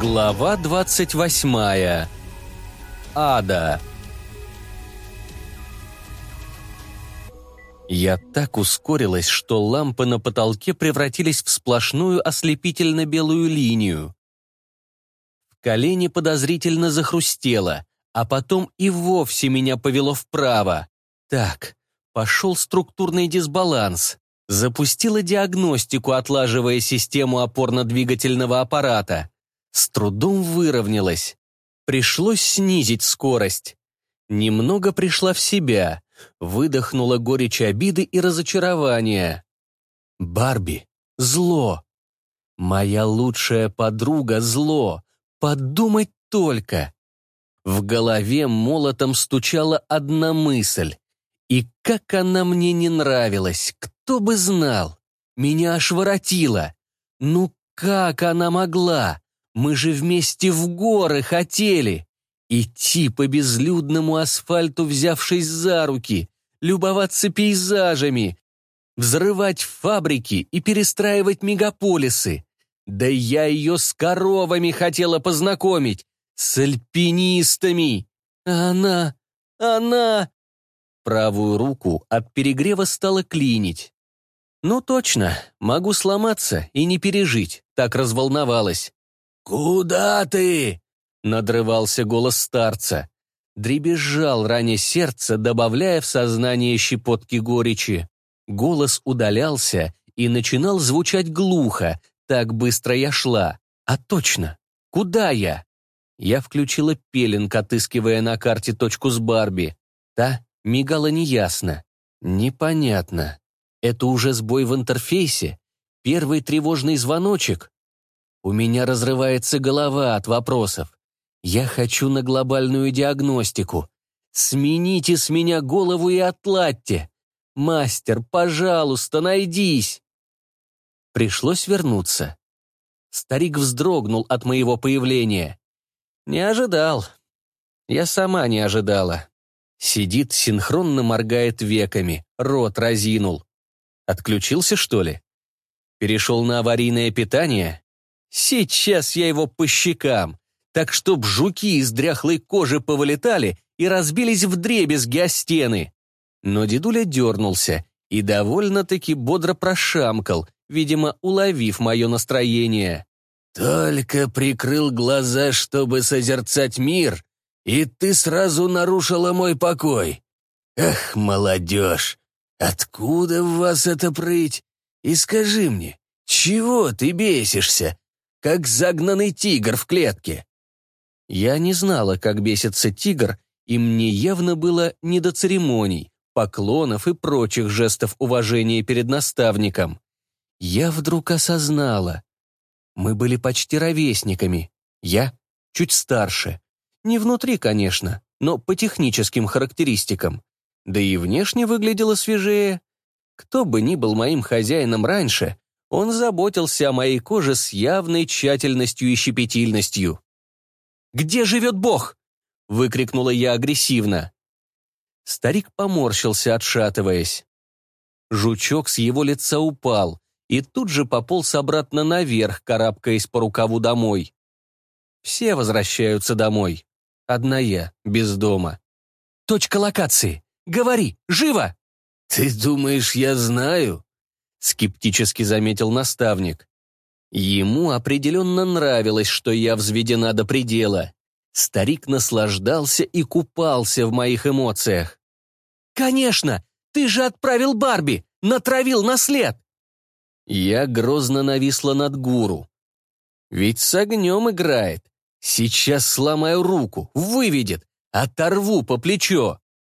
Глава 28. Ада. Я так ускорилась, что лампы на потолке превратились в сплошную ослепительно-белую линию. В колене подозрительно захрустело, а потом и вовсе меня повело вправо. Так, пошел структурный дисбаланс. Запустила диагностику, отлаживая систему опорно-двигательного аппарата. С трудом выровнялась. Пришлось снизить скорость. Немного пришла в себя, выдохнула горечь обиды и разочарования. Барби — зло. Моя лучшая подруга — зло. Подумать только. В голове молотом стучала одна мысль. И как она мне не нравилась, кто бы знал. Меня аж воротило. Ну как она могла? Мы же вместе в горы хотели. Идти по безлюдному асфальту, взявшись за руки, любоваться пейзажами, взрывать фабрики и перестраивать мегаполисы. Да я ее с коровами хотела познакомить, с альпинистами. А она... Правую руку от перегрева стало клинить. Ну точно, могу сломаться и не пережить, так разволновалась. «Куда ты?» — надрывался голос старца. Дребезжал раня сердце, добавляя в сознание щепотки горечи. Голос удалялся и начинал звучать глухо, так быстро я шла. А точно, куда я? Я включила пеленг, отыскивая на карте точку с Барби. Та мигала неясно. Непонятно. Это уже сбой в интерфейсе? Первый тревожный звоночек? У меня разрывается голова от вопросов. Я хочу на глобальную диагностику. Смените с меня голову и отладьте. Мастер, пожалуйста, найдись. Пришлось вернуться. Старик вздрогнул от моего появления. Не ожидал. Я сама не ожидала. Сидит, синхронно моргает веками, рот разинул. Отключился, что ли? Перешел на аварийное питание? Сейчас я его по щекам, так чтоб жуки из дряхлой кожи повылетали и разбились вдребезги о стены. Но дедуля дернулся и довольно-таки бодро прошамкал, видимо, уловив мое настроение. «Только прикрыл глаза, чтобы созерцать мир, и ты сразу нарушила мой покой. Эх, молодежь, откуда в вас эта прыть? И скажи мне, чего ты бесишься, как загнанный тигр в клетке?» Я не знала, как бесится тигр, и мне явно было не до церемоний, поклонов и прочих жестов уважения перед наставником. Я вдруг осознала. Мы были почти ровесниками. Я чуть старше. Не внутри, конечно, но по техническим характеристикам. Да и внешне выглядело свежее. Кто бы ни был моим хозяином раньше, он заботился о моей коже с явной тщательностью и щепетильностью. «Где живет Бог?» — выкрикнула я агрессивно. Старик поморщился, отшатываясь. Жучок с его лица упал и тут же пополз обратно наверх, карабкаясь по рукаву домой. Все возвращаются домой. Одна я, без дома. «Точка локации! Говори! Живо!» «Ты думаешь, я знаю?» — скептически заметил наставник. Ему определенно нравилось, что я взведена до предела. Старик наслаждался и купался в моих эмоциях. «Конечно! Ты же отправил Барби! Натравил на след!» Я грозно нависла над гуру. «Ведь с огнем играет. Сейчас сломаю руку, выведет, оторву по плечо».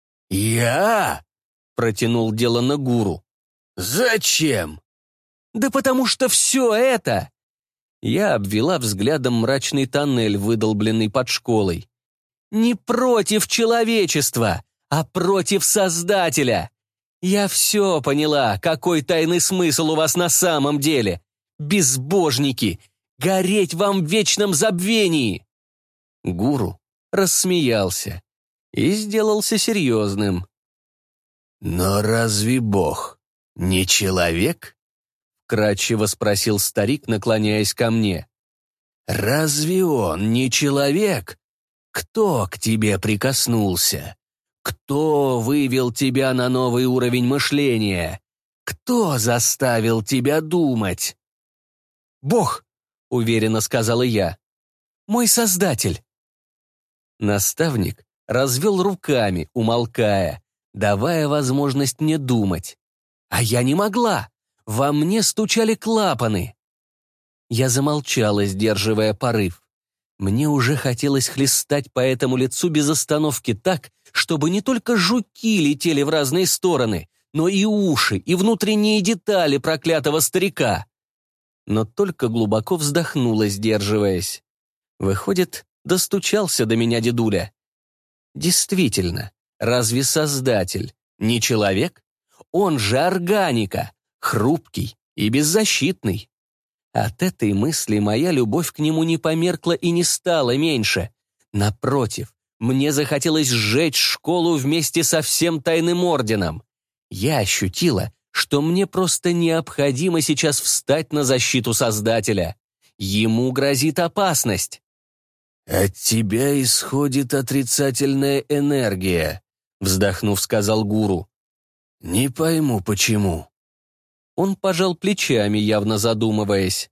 «Я?» — протянул делано гуру. «Зачем?» «Да потому что все это...» Я обвела взглядом мрачный тоннель, выдолбленный под школой. «Не против человечества, а против Создателя. Я все поняла, какой тайный смысл у вас на самом деле. Безбожники, гореть вам в вечном забвении!» Гуру рассмеялся и сделался серьезным. «Но разве Бог не человек?» — вкратчиво спросил старик, наклоняясь ко мне. разве он не человек? Кто к тебе прикоснулся? Кто вывел тебя на новый уровень мышления? Кто заставил тебя думать?» «Бог», — уверенно сказала я, — «мой Создатель». Наставник развел руками, умолкая, давая возможность мне думать. А я не могла. Во мне стучали клапаны. Я замолчала, сдерживая порыв. Мне уже хотелось хлестать по этому лицу без остановки так, чтобы не только жуки летели в разные стороны, но и уши, и внутренние детали проклятого старика. Но только глубоко вздохнула, сдерживаясь. Выходит, достучался до меня дедуля. Действительно, разве Создатель не человек? Он же органика, хрупкий и беззащитный. От этой мысли моя любовь к нему не померкла и не стала меньше. Напротив, мне захотелось сжечь школу вместе со всем тайным орденом. Я ощутила, что мне просто необходимо сейчас встать на защиту Создателя. Ему грозит опасность. «От тебя исходит отрицательная энергия», — вздохнув, сказал гуру. «Не пойму, почему». Он пожал плечами, явно задумываясь.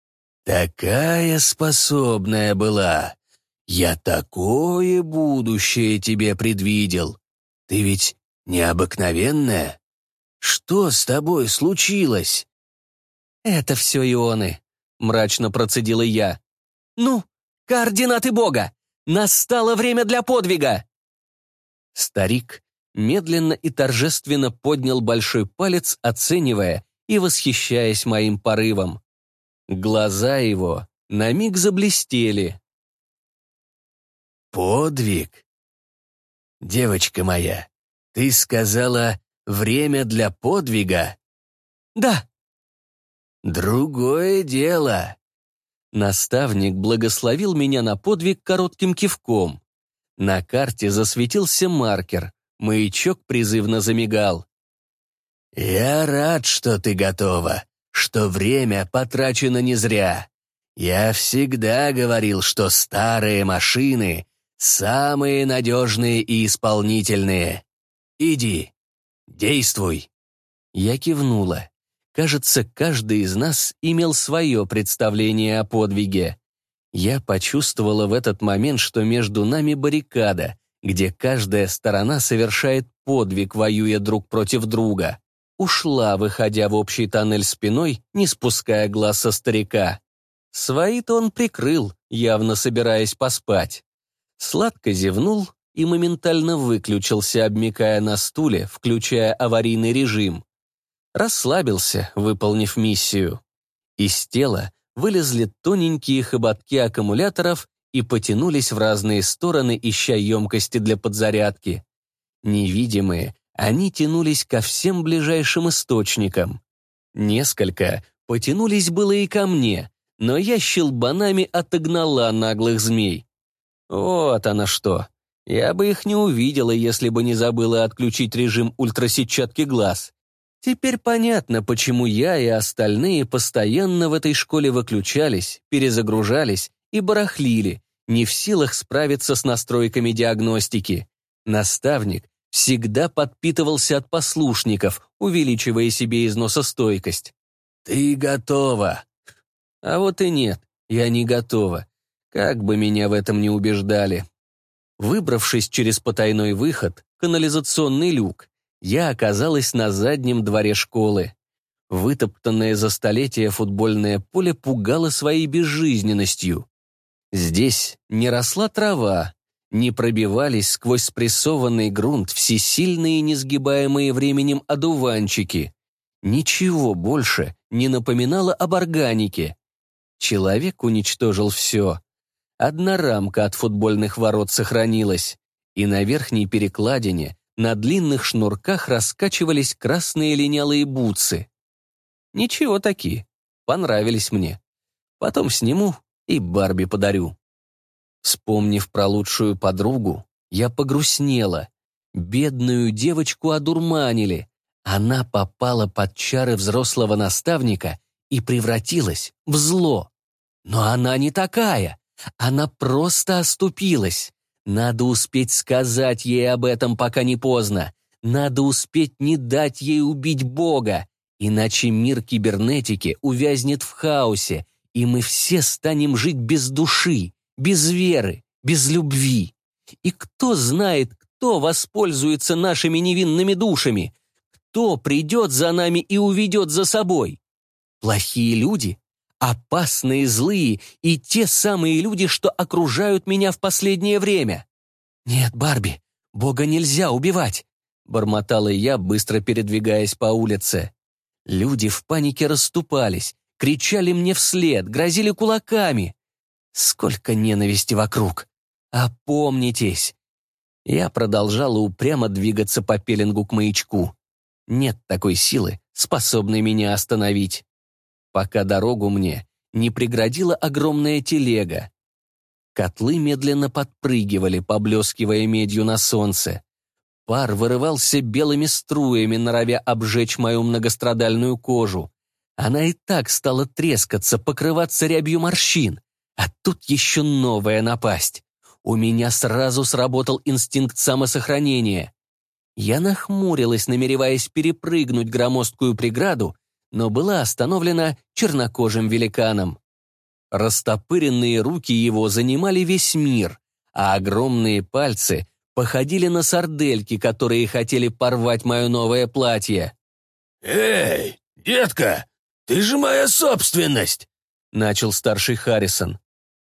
«Такая способная была. Я такое будущее тебе предвидел. Ты ведь необыкновенная. Что с тобой случилось?» «Это все ионы», — мрачно процедила я. «Ну, координаты Бога! Настало время для подвига!» Старик медленно и торжественно поднял большой палец, оценивая и восхищаясь моим порывом. Глаза его на миг заблестели. «Подвиг? Девочка моя, ты сказала, время для подвига?» «Да». «Другое дело». Наставник благословил меня на подвиг коротким кивком. На карте засветился маркер, маячок призывно замигал. «Я рад, что ты готова, что время потрачено не зря. Я всегда говорил, что старые машины самые надежные и исполнительные. Иди, действуй». Я кивнула. Кажется, каждый из нас имел свое представление о подвиге. Я почувствовала в этот момент, что между нами баррикада, где каждая сторона совершает подвиг, воюя друг против друга. Ушла, выходя в общий тоннель спиной, не спуская глаз со старика. Свои-то он прикрыл, явно собираясь поспать. Сладко зевнул и моментально выключился, обмякая на стуле, включая аварийный режим. Расслабился, выполнив миссию. Из тела вылезли тоненькие хоботки аккумуляторов и потянулись в разные стороны, ища емкости для подзарядки. Невидимые, они тянулись ко всем ближайшим источникам. Несколько потянулись было и ко мне, но я щелбанами отогнала наглых змей. Вот оно что. Я бы их не увидела, если бы не забыла отключить режим ультрасетчатки глаз. Теперь понятно, почему я и остальные постоянно в этой школе выключались, перезагружались и барахлили, не в силах справиться с настройками диагностики. Наставник всегда подпитывался от послушников, увеличивая себе износостойкость. «Ты готова!» А вот и нет, я не готова. Как бы меня в этом не убеждали. Выбравшись через потайной выход, канализационный люк, я оказалась на заднем дворе школы. Вытоптанное за столетия футбольное поле пугало своей безжизненностью. Здесь не росла трава, не пробивались сквозь спрессованный грунт всесильные несгибаемые временем одуванчики. Ничего больше не напоминало об органике. Человек уничтожил все. Одна рамка от футбольных ворот сохранилась, и на верхней перекладине на длинных шнурках раскачивались красные линялые бутсы. Ничего такие, понравились мне. Потом сниму и Барби подарю. Вспомнив про лучшую подругу, я погрустнела. Бедную девочку одурманили. Она попала под чары взрослого наставника и превратилась в зло. Но она не такая. Она просто оступилась. Надо успеть сказать ей об этом, пока не поздно. Надо успеть не дать ей убить Бога, иначе мир кибернетики увязнет в хаосе, и мы все станем жить без души, без веры, без любви. И кто знает, кто воспользуется нашими невинными душами? Кто придет за нами и уведет за собой? Плохие люди? Опасные, злые и те самые люди, что окружают меня в последнее время. «Нет, Барби, Бога нельзя убивать», — бормотала я, быстро передвигаясь по улице. Люди в панике расступались, кричали мне вслед, грозили кулаками. Сколько ненависти вокруг! Опомнитесь! Я продолжала упрямо двигаться по пеленгу к маячку. Нет такой силы, способной меня остановить. Пока дорогу мне не преградила огромная телега. Котлы медленно подпрыгивали, поблескивая медью на солнце. Пар вырывался белыми струями, норовя обжечь мою многострадальную кожу. Она и так стала трескаться, покрываться рябью морщин. А тут еще новая напасть. У меня сразу сработал инстинкт самосохранения. Я нахмурилась, намереваясь перепрыгнуть громоздкую преграду, но была остановлена чернокожим великаном. Растопыренные руки его занимали весь мир, а огромные пальцы походили на сардельки, которые хотели порвать мое новое платье. «Эй, детка, ты же моя собственность!» — начал старший Харрисон.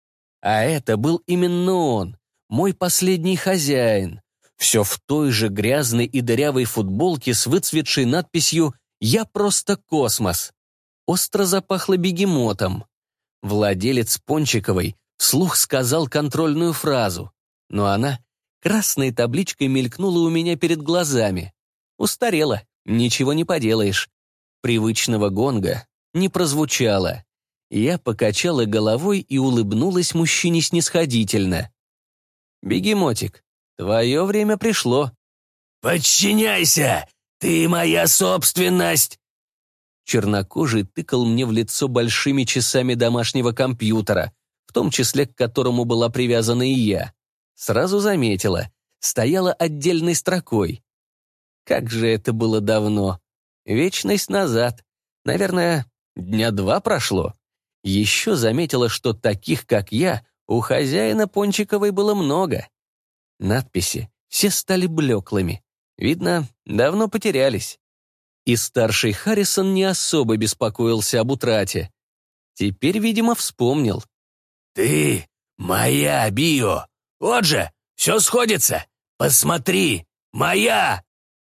А это был именно он, мой последний хозяин. Все в той же грязной и дырявой футболке с выцветшей надписью «Я просто космос». Остро запахло бегемотом. Владелец Пончиковой вслух сказал контрольную фразу, но она красной табличкой мелькнула у меня перед глазами. Устарела, ничего не поделаешь. Привычного гонга не прозвучало. Я покачала головой и улыбнулась мужчине снисходительно. «Бегемотик, твое время пришло». «Подчиняйся! Ты моя собственность!» Чернокожий тыкал мне в лицо большими часами домашнего компьютера, в том числе к которому была привязана и я. Сразу заметила, стояла отдельной строкой. Как же это было давно. Вечность назад. Наверное, 2 дня прошло. Еще заметила, что таких, как я, у хозяина Пончиковой было много. Надписи все стали блеклыми. Видно, давно потерялись. И старший Харрисон не особо беспокоился об утрате. Теперь, видимо, вспомнил. «Ты моя, Био! Вот же, все сходится! Посмотри, моя!»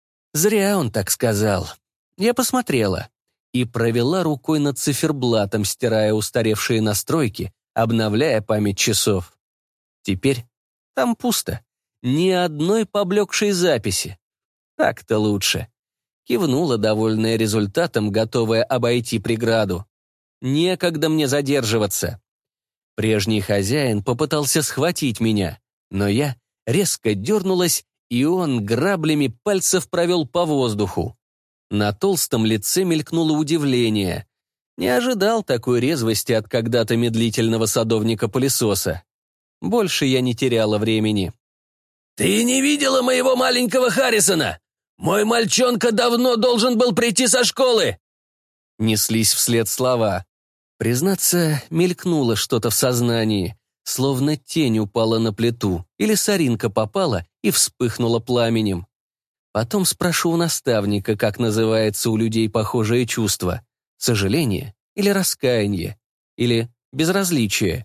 Зря он так сказал. Я посмотрела и провела рукой над циферблатом, стирая устаревшие настройки, обновляя память часов. Теперь там пусто. Ни одной поблекшей записи. Так-то лучше. Кивнула, довольная результатом, готовая обойти преграду. Некогда мне задерживаться. Прежний хозяин попытался схватить меня, но я резко дернулась, и он граблями пальцев провел по воздуху. На толстом лице мелькнуло удивление. Не ожидал такой резвости от когда-то медлительного садовника-пылесоса. Больше я не теряла времени. «Ты не видела моего маленького Харрисона? Мой мальчонка давно должен был прийти со школы!» Неслись вслед слова. Признаться, мелькнуло что-то в сознании, словно тень упала на плиту, или соринка попала и вспыхнула пламенем. Потом спрошу у наставника, как называется у людей похожее чувство. Сожаление или раскаяние, или безразличие.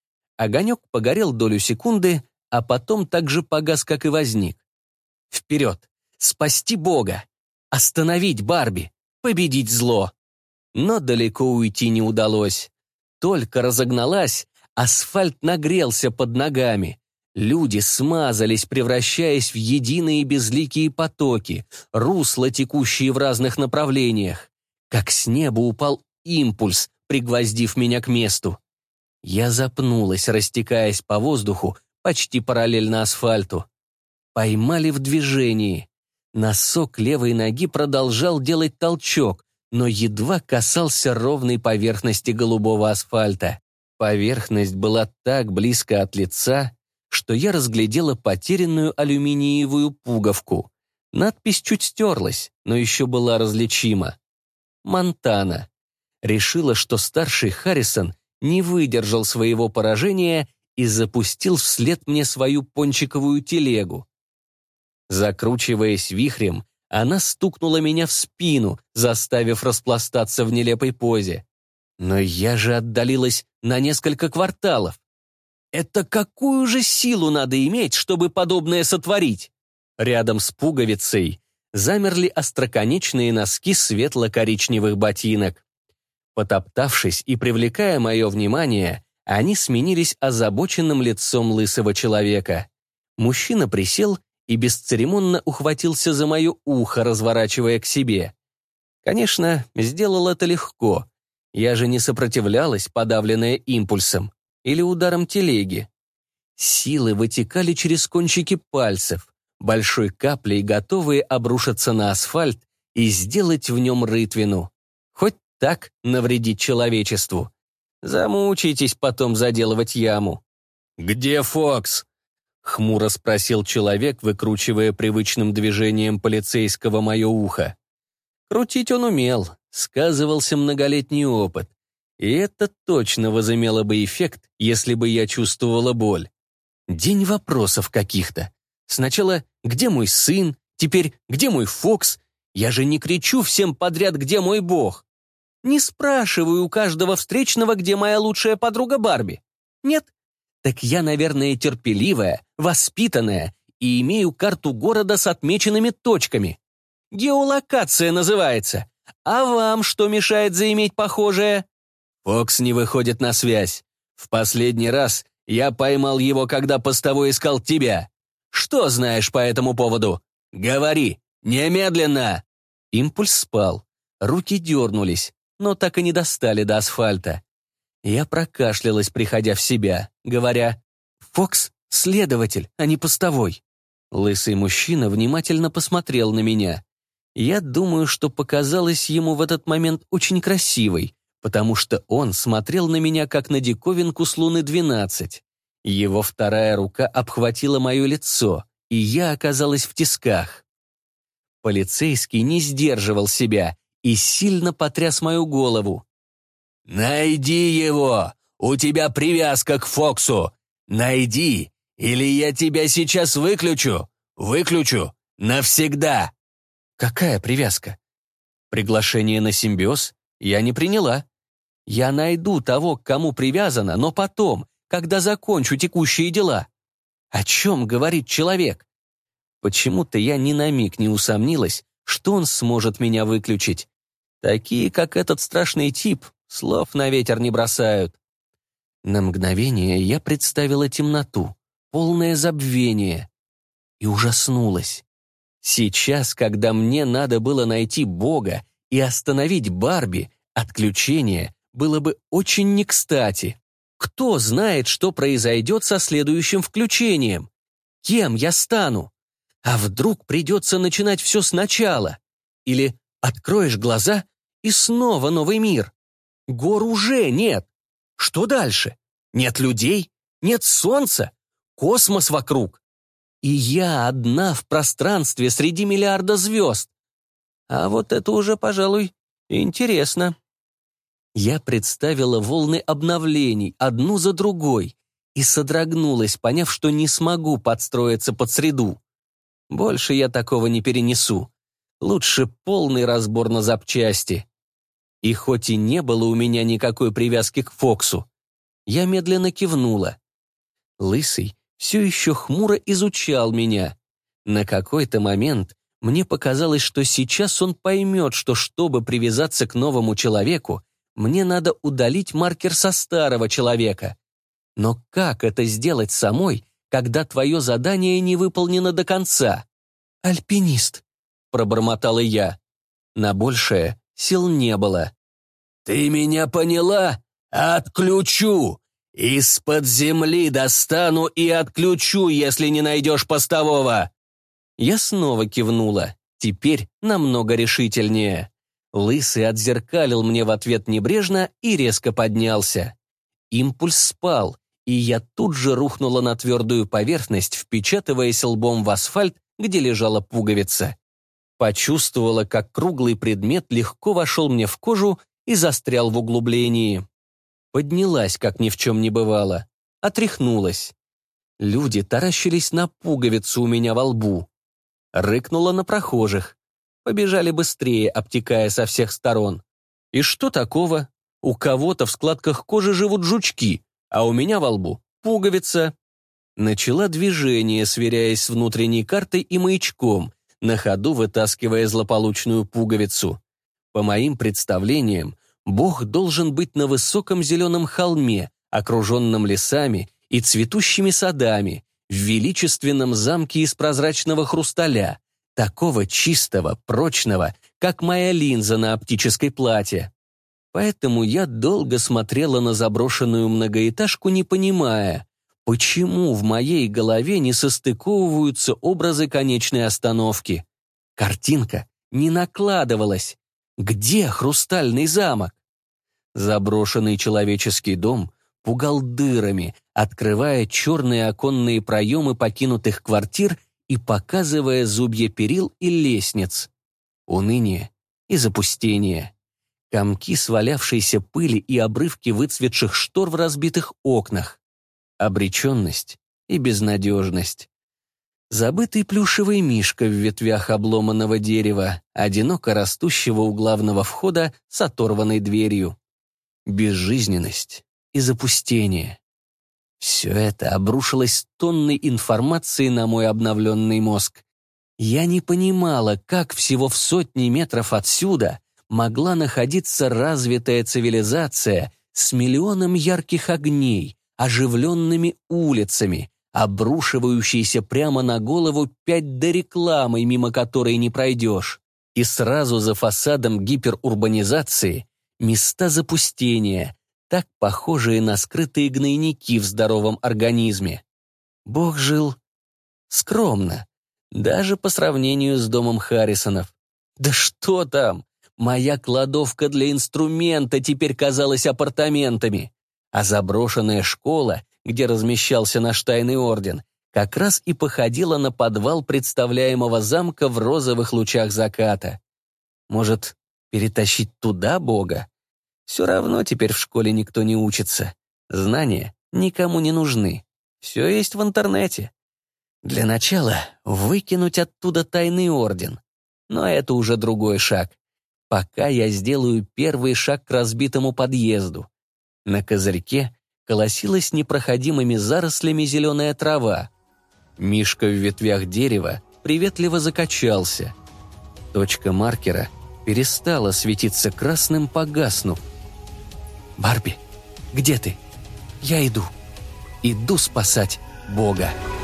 Огонек погорел долю секунды, а потом так же погас, как и возник. Вперед! Спасти Бога! Остановить Барби! Победить зло! Но далеко уйти не удалось. Только разогналась, асфальт нагрелся под ногами. Люди смазались, превращаясь в единые безликие потоки, русла, текущие в разных направлениях. Как с неба упал импульс, пригвоздив меня к месту. Я запнулась, растекаясь по воздуху, почти параллельно асфальту. Поймали в движении. Носок левой ноги продолжал делать толчок, но едва касался ровной поверхности голубого асфальта. Поверхность была так близко от лица, что я разглядела потерянную алюминиевую пуговку. Надпись чуть стерлась, но еще была различима. Монтана. Решила, что старший Харрисон не выдержал своего поражения и запустил вслед мне свою пончиковую телегу. Закручиваясь вихрем, она стукнула меня в спину, заставив распластаться в нелепой позе. Но я же отдалилась на несколько кварталов. Это какую же силу надо иметь, чтобы подобное сотворить? Рядом с пуговицей замерли остроконечные носки светло-коричневых ботинок. Потоптавшись и привлекая мое внимание, они сменились озабоченным лицом лысого человека. Мужчина присел и бесцеремонно ухватился за мое ухо, разворачивая к себе. Конечно, сделал это легко. Я же не сопротивлялась, подавленная импульсом или ударом телеги. Силы вытекали через кончики пальцев, большой каплей готовые обрушиться на асфальт и сделать в нем рытвину. Хоть так навредить человечеству. Замучитесь потом заделывать яму. «Где Фокс?» — хмуро спросил человек, выкручивая привычным движением полицейского мое ухо. Крутить он умел, сказывался многолетний опыт. И это точно возымело бы эффект, если бы я чувствовала боль. День вопросов каких-то. Сначала «Где мой сын?», теперь «Где мой Фокс?». Я же не кричу всем подряд «Где мой бог?». Не спрашиваю у каждого встречного, где моя лучшая подруга Барби. Нет? Так я, наверное, терпеливая, воспитанная и имею карту города с отмеченными точками. Геолокация называется. А вам что мешает заиметь похожее? Фокс не выходит на связь. В последний раз я поймал его, когда постовой искал тебя. Что знаешь по этому поводу? Говори, немедленно!» Импульс спал. Руки дернулись, но так и не достали до асфальта. Я прокашлялась, приходя в себя, говоря: «Фокс — следователь, а не постовой». Лысый мужчина внимательно посмотрел на меня. Я думаю, что показалась ему в этот момент очень красивой, потому что он смотрел на меня, как на диковинку с Луны-12. Его вторая рука обхватила мое лицо, и я оказалась в тисках. Полицейский не сдерживал себя и сильно потряс мою голову. «Найди его! У тебя привязка к Фоксу! Найди, или я тебя сейчас выключу! Выключу! Навсегда!» «Какая привязка? Приглашение на симбиоз я не приняла. Я найду того, к кому привязана, но потом, когда закончу текущие дела. О чем говорит человек? Почему-то я ни на миг не усомнилась, что он сможет меня выключить. Такие, как этот страшный тип, слов на ветер не бросают. На мгновение я представила темноту, полное забвение, и ужаснулась. Сейчас, когда мне надо было найти Бога и остановить Барби, отключение было бы очень не кстати. Кто знает, что произойдет со следующим включением? Кем я стану? А вдруг придется начинать все сначала? Или откроешь глаза и снова новый мир? Гор уже нет. Что дальше? Нет людей? Нет солнца? Космос вокруг? И я одна в пространстве среди миллиарда звезд. А вот это уже, пожалуй, интересно. Я представила волны обновлений, одну за другой, и содрогнулась, поняв, что не смогу подстроиться под среду. Больше я такого не перенесу. Лучше полный разбор на запчасти. И хоть и не было у меня никакой привязки к Фоксу, я медленно кивнула. Лысый все еще хмуро изучал меня. На какой-то момент мне показалось, что сейчас он поймет, что чтобы привязаться к новому человеку, мне надо удалить маркер со старого человека. Но как это сделать самой, когда твое задание не выполнено до конца? «Альпинист», — пробормотала я. На большее сил не было. «Ты меня поняла? Отключу! Из-под земли достану и отключу, если не найдешь постового!» Я снова кивнула, теперь намного решительнее. Лысый отзеркалил мне в ответ небрежно и резко поднялся. Импульс спал, и я тут же рухнула на твердую поверхность, впечатываясь лбом в асфальт, где лежала пуговица. Почувствовала, как круглый предмет легко вошел мне в кожу и застрял в углублении. Поднялась, как ни в чем не бывало. Отряхнулась. Люди таращились на пуговицу у меня во лбу. Рыкнула на прохожих. Побежали быстрее, обтекая со всех сторон. И что такого? У кого-то в складках кожи живут жучки, а у меня во лбу пуговица. Начала движение, сверяясь с внутренней картой и маячком, на ходу вытаскивая злополучную пуговицу. По моим представлениям, Бог должен быть на высоком зеленом холме, окруженном лесами и цветущими садами, в величественном замке из прозрачного хрусталя, такого чистого, прочного, как моя линза на оптической плате. Поэтому я долго смотрела на заброшенную многоэтажку, не понимая, почему в моей голове не состыковываются образы конечной остановки. Картинка не накладывалась. Где хрустальный замок? Заброшенный человеческий дом пугал дырами, открывая черные оконные проемы покинутых квартир и показывая зубья перил и лестниц. Уныние и запустение. Комки свалявшейся пыли и обрывки выцветших штор в разбитых окнах. Обреченность и безнадежность. Забытый плюшевый мишка в ветвях обломанного дерева, одиноко растущего у главного входа с оторванной дверью. Безжизненность и запустение. Все это обрушилось тонной информации на мой обновленный мозг. Я не понимала, как всего в сотни метров отсюда могла находиться развитая цивилизация с миллионом ярких огней, оживленными улицами, обрушивающейся прямо на голову 5D рекламой, мимо которой не пройдешь. И сразу за фасадом гиперурбанизации места запустения, так похожие на скрытые гнойники в здоровом организме. Бог жил скромно, даже по сравнению с домом Харрисонов. Да что там! Моя кладовка для инструмента теперь казалась апартаментами, а заброшенная школа, где размещался наш тайный орден, как раз и походила на подвал представляемого замка в розовых лучах заката. Может, перетащить туда Бога? Все равно теперь в школе никто не учится. Знания никому не нужны. Все есть в интернете. Для начала выкинуть оттуда тайный орден. Но это уже другой шаг. Пока я сделаю первый шаг к разбитому подъезду. На козырьке колосилась непроходимыми зарослями зеленая трава. Мишка в ветвях дерева приветливо закачался. Точка маркера перестала светиться красным, погаснув. «Барби, где ты? Я иду. Иду спасать Бога».